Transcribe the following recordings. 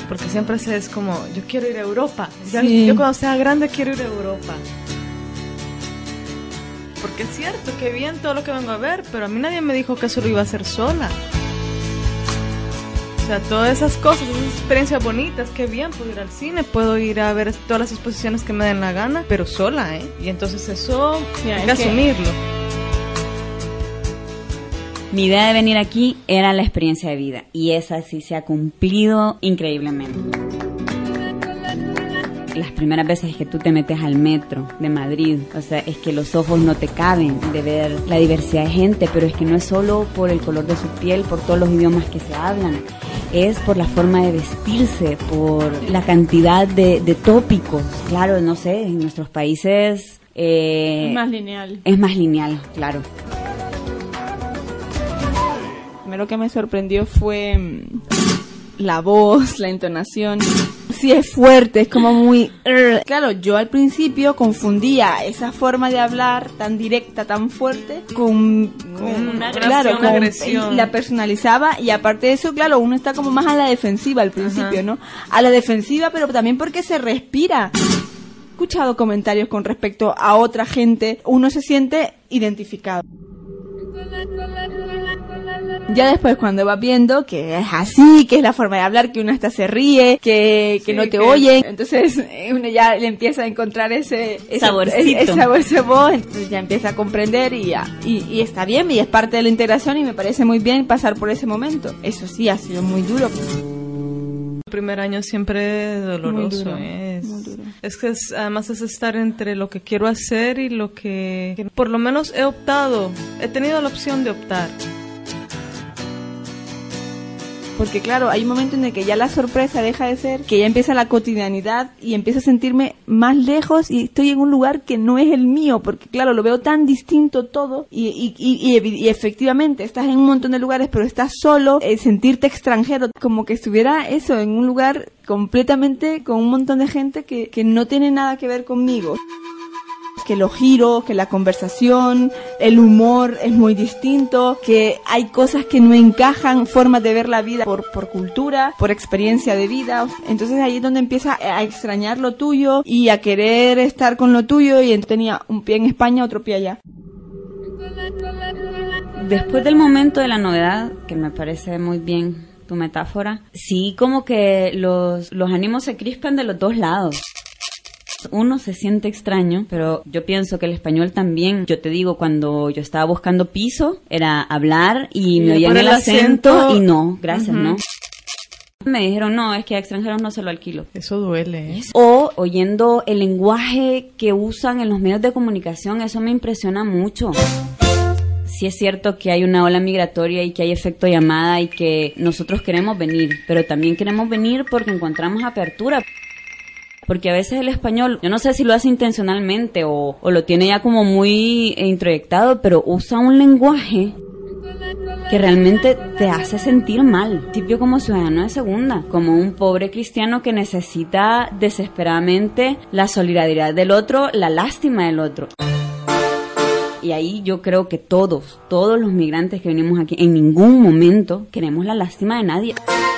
porque siempre es como, yo quiero ir a Europa. Sí. Yo cuando sea grande quiero ir a Europa. Porque es cierto, que bien todo lo que vengo a ver, pero a mí nadie me dijo que eso lo iba a hacer sola. O sea, todas esas cosas, esas experiencias bonitas, qué bien, puedo ir al cine, puedo ir a ver todas las exposiciones que me den la gana, pero sola, ¿eh? Y entonces eso, hay que asumirlo. Mi idea de venir aquí era la experiencia de vida, y esa sí se ha cumplido increíblemente. Las primeras veces que tú te metes al metro de Madrid, o sea, es que los ojos no te caben de ver la diversidad de gente, pero es que no es solo por el color de su piel, por todos los idiomas que se hablan, es por la forma de vestirse, por la cantidad de tópicos. Claro, no sé, en nuestros países... es más lineal. Es más lineal, claro. Lo que me sorprendió fue la voz, la entonación. Sí, es fuerte, es como muy... Claro, yo al principio confundía esa forma de hablar tan directa, tan fuerte, con una agresión. La personalizaba, y aparte de eso, claro, uno está como más a la defensiva al principio, ¿no? A la defensiva, pero también porque se respira. He escuchado comentarios con respecto a otra gente, uno se siente identificado. Ya después, cuando vas viendo que es así, que es la forma de hablar, que uno hasta se ríe, que sí, no te oyen, entonces uno ya le empieza a encontrar ese saborcito, ese voz, entonces ya empieza a comprender y está bien, y es parte de la integración, y me parece muy bien pasar por ese momento. Eso sí, ha sido muy duro. El primer año siempre es doloroso, muy duro. Es que además es estar entre lo que quiero hacer y lo que por lo menos he tenido la opción de optar. Porque claro, hay un momento en el que ya la sorpresa deja de ser, que ya empieza la cotidianidad y empiezo a sentirme más lejos y estoy en un lugar que no es el mío, porque claro, lo veo tan distinto todo y efectivamente estás en un montón de lugares, pero estás solo, sentirte extranjero, como que estuviera eso, en un lugar completamente con un montón de gente que no tiene nada que ver conmigo. Que los giros, que la conversación, el humor es muy distinto, que hay cosas que no encajan, formas de ver la vida por cultura, por experiencia de vida. Entonces ahí es donde empieza a extrañar lo tuyo y a querer estar con lo tuyo, y tenía un pie en España, otro pie allá. Después del momento de la novedad, que me parece muy bien tu metáfora, sí, como que los ánimos se crispan de los dos lados. Uno se siente extraño, pero yo pienso que el español también. Yo te digo, cuando yo estaba buscando piso, era hablar y me oían el acento y no, gracias, no. Me dijeron, no, es que a extranjeros no se lo alquilo. Eso duele, ¿eh? O oyendo el lenguaje que usan en los medios de comunicación, eso me impresiona mucho. Sí es cierto que hay una ola migratoria y que hay efecto llamada y que nosotros queremos venir, pero también queremos venir porque encontramos apertura. Porque a veces el español, yo no sé si lo hace intencionalmente o lo tiene ya como muy introyectado, pero usa un lenguaje que realmente te hace sentir mal. Tipo como ciudadano de segunda, como un pobre cristiano que necesita desesperadamente la solidaridad del otro, la lástima del otro. Y ahí yo creo que todos los migrantes que venimos aquí, en ningún momento queremos la lástima de nadie.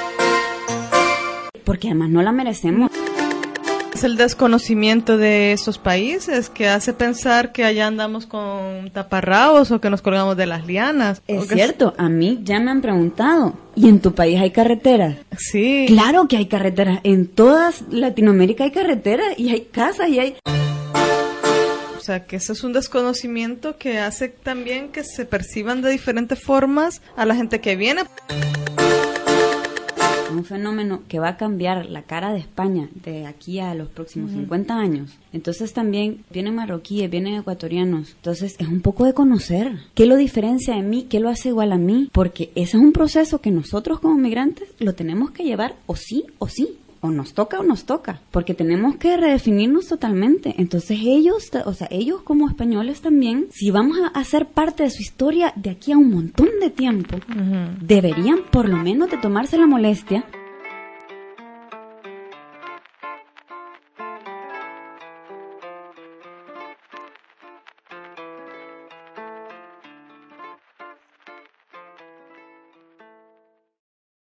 Porque además no la merecemos. Es el desconocimiento de esos países que hace pensar que allá andamos con taparrabos o que nos colgamos de las lianas. Es cierto, a mí ya me han preguntado, ¿y en tu país hay carreteras? Sí. Claro que hay carreteras, en toda Latinoamérica hay carreteras y hay casas y hay... O sea, que ese es un desconocimiento que hace también que se perciban de diferentes formas a la gente que viene. Un fenómeno que va a cambiar la cara de España de aquí a los próximos 50 años. Entonces también vienen marroquíes, vienen ecuatorianos. Entonces es un poco de conocer qué lo diferencia de mí, qué lo hace igual a mí, porque ese es un proceso que nosotros como migrantes lo tenemos que llevar o sí, o nos toca, porque tenemos que redefinirnos totalmente. Entonces ellos como españoles también, si vamos a ser parte de su historia de aquí a un montón de tiempo, deberían por lo menos de tomarse la molestia